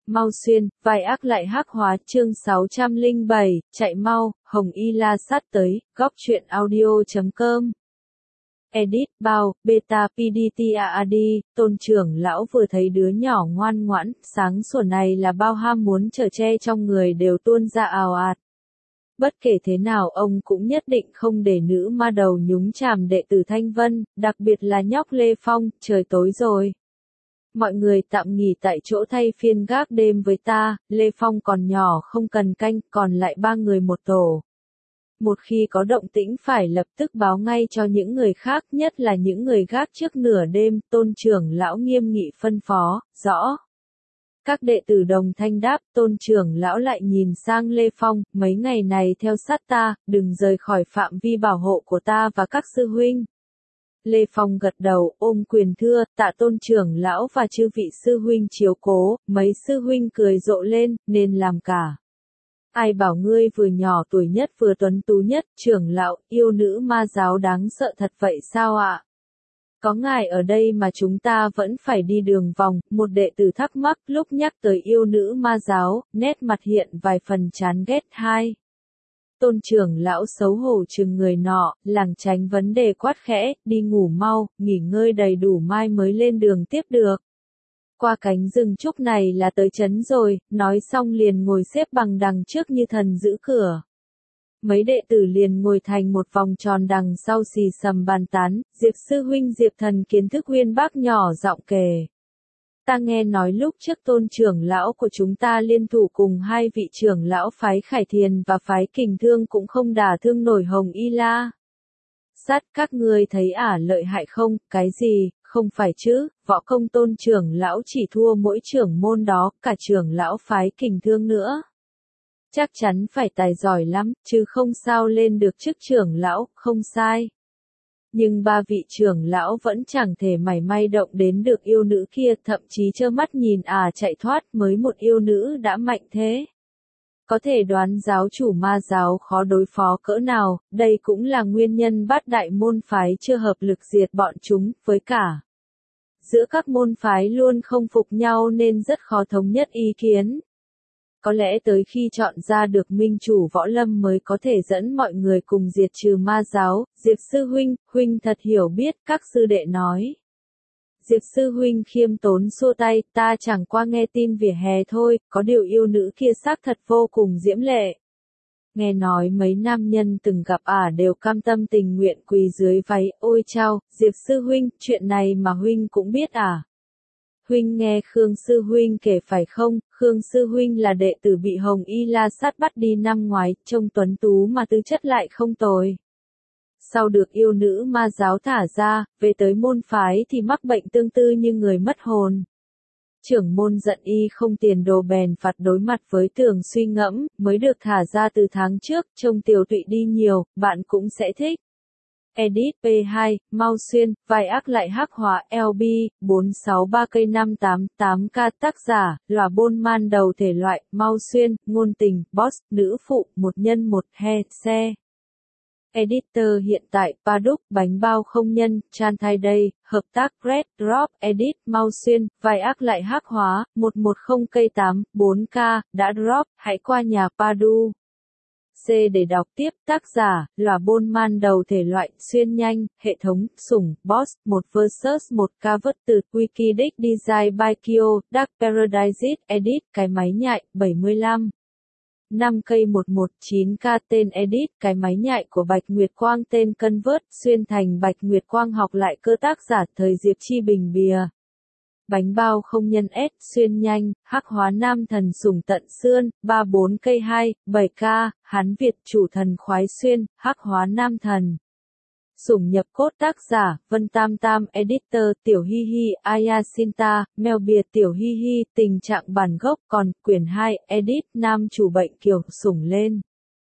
Mau Xuyên, vai ác lại hắc hóa chương 607, chạy mau, Hồng Y La sát tới, góc truyện audio.com. Edit, bao, beta PDTAAD, tôn trưởng lão vừa thấy đứa nhỏ ngoan ngoãn, sáng sủa này là bao ham muốn chở che trong người đều tuôn ra ào ạt. Bất kể thế nào ông cũng nhất định không để nữ ma đầu nhúng chàm đệ tử Thanh Vân, đặc biệt là nhóc Lê Phong, trời tối rồi. Mọi người tạm nghỉ tại chỗ thay phiên gác đêm với ta, Lê Phong còn nhỏ không cần canh, còn lại 3 người một tổ. Một khi có động tĩnh phải lập tức báo ngay cho những người khác, nhất là những người gác trước nửa đêm, tôn trưởng lão nghiêm nghị phân phó, rõ. Các đệ tử đồng thanh đáp, tôn trưởng lão lại nhìn sang Lê Phong, mấy ngày này theo sát ta, đừng rời khỏi phạm vi bảo hộ của ta và các sư huynh. Lê Phong gật đầu, ôm quyền thưa, tạ tôn trưởng lão và chư vị sư huynh chiếu cố, mấy sư huynh cười rộ lên, nên làm cả. Ai bảo ngươi vừa nhỏ tuổi nhất vừa tuấn tú nhất, trưởng lão, yêu nữ ma giáo đáng sợ thật vậy sao ạ? Có ngài ở đây mà chúng ta vẫn phải đi đường vòng, một đệ tử thắc mắc lúc nhắc tới yêu nữ ma giáo, nét mặt hiện vài phần chán ghét. Hai. Tôn trưởng lão xấu hổ chừng người nọ, lảng tránh vấn đề quát khẽ, đi ngủ mau, nghỉ ngơi đầy đủ mai mới lên đường tiếp được. Qua cánh rừng trúc này là tới trấn rồi, nói xong liền ngồi xếp bằng đằng trước như thần giữ cửa. Mấy đệ tử liền ngồi thành một vòng tròn đằng sau xì xầm bàn tán, Diệp sư huynh Diệp thần kiến thức uyên bác nhỏ giọng kể. Ta nghe nói lúc trước tôn trưởng lão của chúng ta liên thủ cùng hai vị trưởng lão phái Khải Thiền và phái Kình Thương cũng không đả thương nổi Hồng Y La. Sát, các ngươi thấy lợi hại không, cái gì, không phải chứ, võ công tôn trưởng lão chỉ thua mỗi trưởng môn đó, cả trưởng lão phái Kình Thương nữa. Chắc chắn phải tài giỏi lắm, chứ không sao lên được chức trưởng lão, không sai. Nhưng 3 vị trưởng lão vẫn chẳng thể mảy may động đến được yêu nữ kia, thậm chí trơ mắt nhìn chạy thoát, mới một yêu nữ đã mạnh thế. Có thể đoán giáo chủ ma giáo khó đối phó cỡ nào, đây cũng là nguyên nhân bát đại môn phái chưa hợp lực diệt bọn chúng, với cả. Giữa các môn phái luôn không phục nhau nên rất khó thống nhất ý kiến. Có lẽ tới khi chọn ra được minh chủ võ lâm mới có thể dẫn mọi người cùng diệt trừ ma giáo. Diệp sư huynh, huynh thật hiểu biết, các sư đệ nói. Diệp sư huynh khiêm tốn xua tay, ta chẳng qua nghe tin vỉa hè thôi, có điều yêu nữ kia xác thật vô cùng diễm lệ. Nghe nói mấy nam nhân từng gặp đều cam tâm tình nguyện quỳ dưới váy, ôi chao, Diệp sư huynh, chuyện này mà huynh cũng biết Huynh nghe Khương sư huynh kể phải không, Khương sư huynh là đệ tử bị Hồng Y La sát bắt đi năm ngoái, trông tuấn tú mà tư chất lại không tồi. Sau được yêu nữ ma giáo thả ra, về tới môn phái thì mắc bệnh tương tự như người mất hồn. Trưởng môn giận y không tiền đồ bèn phạt đối mặt với Tường Suy Ngẫm, mới được thả ra từ tháng trước, trông tiều tụy đi nhiều, bạn cũng sẽ thích. Edit P2, Mau Xuyên, vai ác lại hắc hóa LB, 463 cây 588K tác giả, lòa bôn man đầu thể loại, Mau Xuyên, ngôn tình, boss, nữ phụ, 1x1, xe. Editor hiện tại, Paddock, bánh bao không nhân, Chan Thai Day, hợp tác Red Drop, Edit, Mau Xuyên, vai ác lại hắc hóa, 110 cây 8, 4K, đã drop, hãy qua nhà Padu. C để đọc tiếp, tác giả, lòa bôn man đầu thể loại, xuyên nhanh, hệ thống, sủng, boss, 1 vs 1K vất từ, Wikidic Design by Kyo, Dark Paradise, Edit, cái máy nhại, 75. 5 cây 119K tên Edit, cái máy nhại của Bạch Nguyệt Quang tên Convert, xuyên thành Bạch Nguyệt Quang học lại cơ tác giả thời Diệp Chi Bình bìa. Bánh bao không nhân S, xuyên nhanh, hắc hóa nam thần sủng tận xương, 34 cây 2, 7K, Hán Việt chủ thần khoái xuyên, hắc hóa nam thần. Sủng nhập cốt tác giả, Vân Tam Tam, editor, Tiểu Hi Hi, Ayasinta, mèo bìa Tiểu Hi Hi, tình trạng bản gốc, còn, quyển 2, edit, nam chủ bệnh kiều, sủng lên.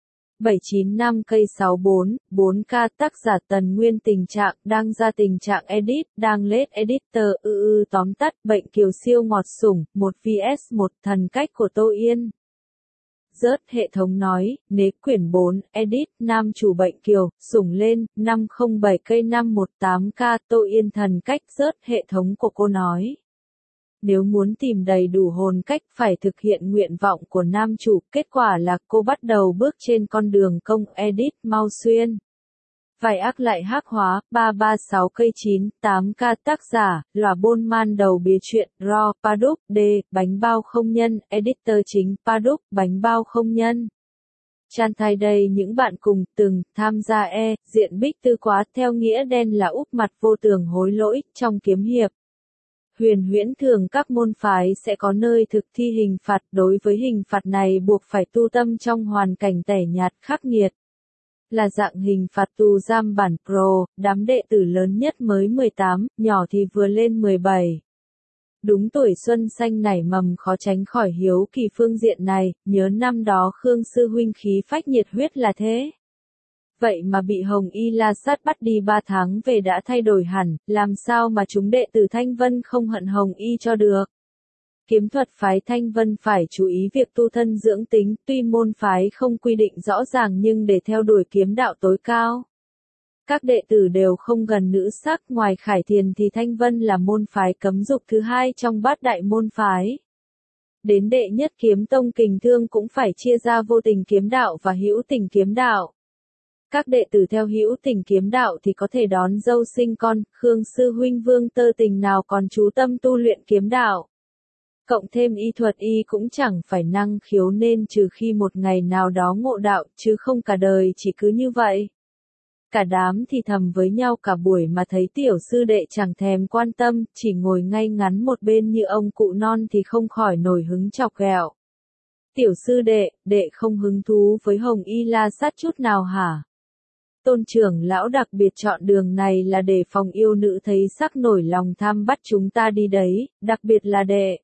795 cây 64, 4K tác giả Tần Nguyên tình trạng, đang ra tình trạng edit, đang lết editor, tóm tắt, bệnh kiều siêu ngọt sủng, 1 vs 1 thần cách của Tô Yên. Rớt hệ thống nói, nế quyển 4, edit, nam chủ bệnh kiều, sủng lên, 507 cây 518K, Tô Yên thần cách rớt hệ thống của cô nói. Nếu muốn tìm đầy đủ hồn cách phải thực hiện nguyện vọng của nam chủ, kết quả là cô bắt đầu bước trên con đường công Edith Mao Xuyên. Vai ác lại hắc hóa, 336 cây 9, 8K tác giả, Lòa Bôn Man đầu bìa truyện, Raw, Paduk, D, bánh bao không nhân, editor chính, Paduk, bánh bao không nhân. Chan thay đây những bạn cùng từng tham gia diện bích tư quá theo nghĩa đen là úp mặt vô tường hối lỗi trong kiếm hiệp. Huyền huyễn thường các môn phái sẽ có nơi thực thi hình phạt, đối với hình phạt này buộc phải tu tâm trong hoàn cảnh tẻ nhạt khắc nghiệt. Là dạng hình phạt tù giam bản pro, đám đệ tử lớn nhất mới 18, nhỏ thì vừa lên 17. Đúng tuổi xuân xanh nảy mầm khó tránh khỏi hiếu kỳ phương diện này, nhớ năm đó Khương sư huynh khí phách nhiệt huyết là thế. Vậy mà bị Hồng Y La Sát bắt đi 3 tháng về đã thay đổi hẳn, làm sao mà chúng đệ tử Thanh Vân không hận Hồng Y cho được. Kiếm thuật phái Thanh Vân phải chú ý việc tu thân dưỡng tính, tuy môn phái không quy định rõ ràng nhưng để theo đuổi kiếm đạo tối cao. Các đệ tử đều không gần nữ sắc, ngoài Khải Thiền thì Thanh Vân là môn phái cấm dục thứ hai trong bát đại môn phái. Đến đệ nhất kiếm tông Kình Thương cũng phải chia ra vô tình kiếm đạo và hữu tình kiếm đạo. Các đệ tử theo hữu tình kiếm đạo thì có thể đón dâu sinh con, Khương sư huynh Vương Tơ Tình nào còn chú tâm tu luyện kiếm đạo. Cộng thêm y thuật y cũng chẳng phải năng khiếu nên trừ khi một ngày nào đó ngộ đạo, chứ không cả đời chỉ cứ như vậy. Cả đám thì thầm với nhau cả buổi mà thấy tiểu sư đệ chẳng thèm quan tâm, chỉ ngồi ngay ngắn một bên như ông cụ non thì không khỏi nổi hứng chọc ghẹo. Tiểu sư đệ không hứng thú với Hồng Y La Sát chút nào hả? Tôn trưởng lão đặc biệt chọn đường này là để phòng yêu nữ thấy sắc nổi lòng tham bắt chúng ta đi đấy, đặc biệt là đệ.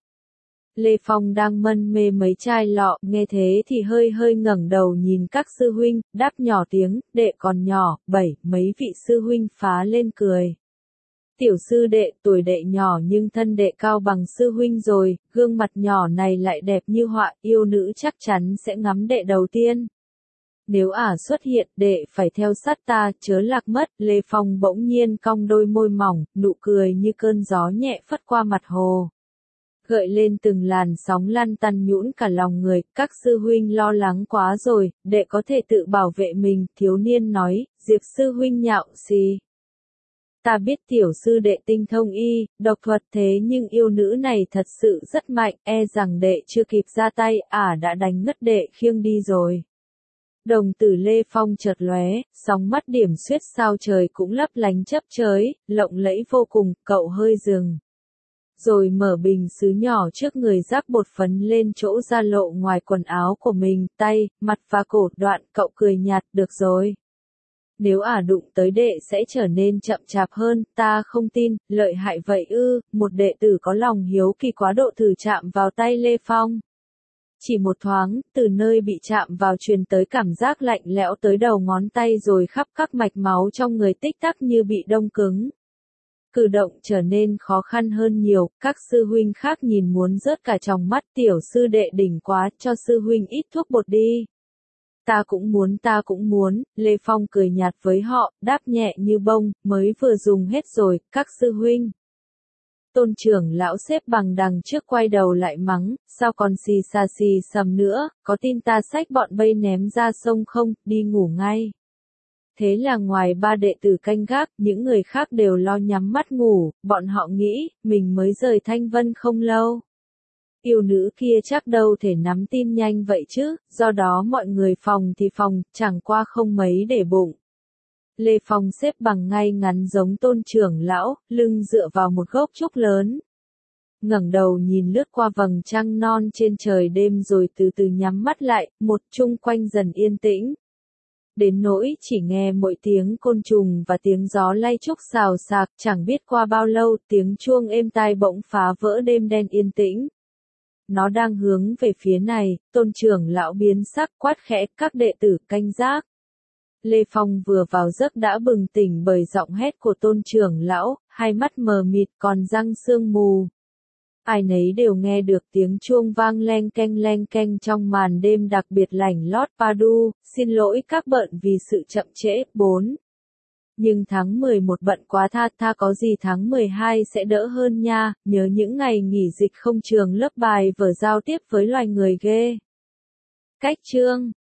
Lê Phong đang mân mê mấy chai lọ, nghe thế thì hơi ngẩng đầu nhìn các sư huynh, đáp nhỏ tiếng, đệ còn nhỏ, mấy vị sư huynh phá lên cười. Tiểu sư đệ, tuổi đệ nhỏ nhưng thân đệ cao bằng sư huynh rồi, gương mặt nhỏ này lại đẹp như họa, yêu nữ chắc chắn sẽ ngắm đệ đầu tiên. Nếu xuất hiện, đệ phải theo sát ta, chớ lạc mất. Lê Phong bỗng nhiên cong đôi môi mỏng, nụ cười như cơn gió nhẹ phất qua mặt hồ. Gợi lên từng làn sóng lăn tăn nhũn cả lòng người, các sư huynh lo lắng quá rồi, đệ có thể tự bảo vệ mình, thiếu niên nói, Diệp sư huynh nhạo xì. Ta biết tiểu sư đệ tinh thông y, độc thuật thế nhưng yêu nữ này thật sự rất mạnh, rằng đệ chưa kịp ra tay, đã đánh ngất đệ khiêng đi rồi. Đồng tử Lê Phong chợt lóe, sóng mắt điểm xuyết sao trời cũng lấp lánh chớp chới, lộng lẫy vô cùng, cậu hơi dừng. Rồi mở bình sứ nhỏ trước người rắc bột phấn lên chỗ da lộ ngoài quần áo của mình, tay, mặt và cổ đoạn, cậu cười nhạt, được rồi. Nếu đụng tới đệ sẽ trở nên chậm chạp hơn, ta không tin, lợi hại vậy ư, một đệ tử có lòng hiếu kỳ quá độ thử chạm vào tay Lê Phong. Chỉ một thoáng, từ nơi bị chạm vào truyền tới cảm giác lạnh lẽo tới đầu ngón tay rồi khắp các mạch máu trong người tích tắc như bị đông cứng. Cử động trở nên khó khăn hơn nhiều, các sư huynh khác nhìn muốn rớt cả tròng mắt, tiểu sư đệ đỉnh quá, cho sư huynh ít thuốc bột đi. Ta cũng muốn, Lê Phong cười nhạt với họ, đáp nhẹ như bông, mới vừa dùng hết rồi, các sư huynh. Tôn trưởng lão xếp bằng đằng trước quay đầu lại mắng, sao còn xì xầm nữa, có tin ta xách bọn bây ném ra sông không, đi ngủ ngay. Thế là ngoài ba đệ tử canh gác, những người khác đều lo nhắm mắt ngủ, bọn họ nghĩ, mình mới rời Thanh Vân không lâu. Yêu nữ kia chắc đâu thể nắm tin nhanh vậy chứ, do đó mọi người phòng thì phòng, chẳng qua không mấy để bụng. Lê Phong xếp bằng ngay ngắn giống tôn trưởng lão, lưng dựa vào một gốc trúc lớn. Ngẩng đầu nhìn lướt qua vầng trăng non trên trời đêm rồi từ từ nhắm mắt lại, một chung quanh dần yên tĩnh. Đến nỗi chỉ nghe mỗi tiếng côn trùng và tiếng gió lay trúc xào xạc, chẳng biết qua bao lâu tiếng chuông êm tai bỗng phá vỡ đêm đen yên tĩnh. Nó đang hướng về phía này, tôn trưởng lão biến sắc quát khẽ, các đệ tử canh gác. Lê Phong vừa vào giấc đã bừng tỉnh bởi giọng hét của tôn trưởng lão, hai mắt mờ mịt còn răng sương mù. Ai nấy đều nghe được tiếng chuông vang leng keng trong màn đêm đặc biệt lạnh lót. Padu, xin lỗi các bận vì sự chậm trễ. 4. Nhưng tháng 11 bận quá tha có gì tháng 12 sẽ đỡ hơn nha, nhớ những ngày nghỉ dịch không trường lớp bài vở giao tiếp với loài người ghê. Cách chương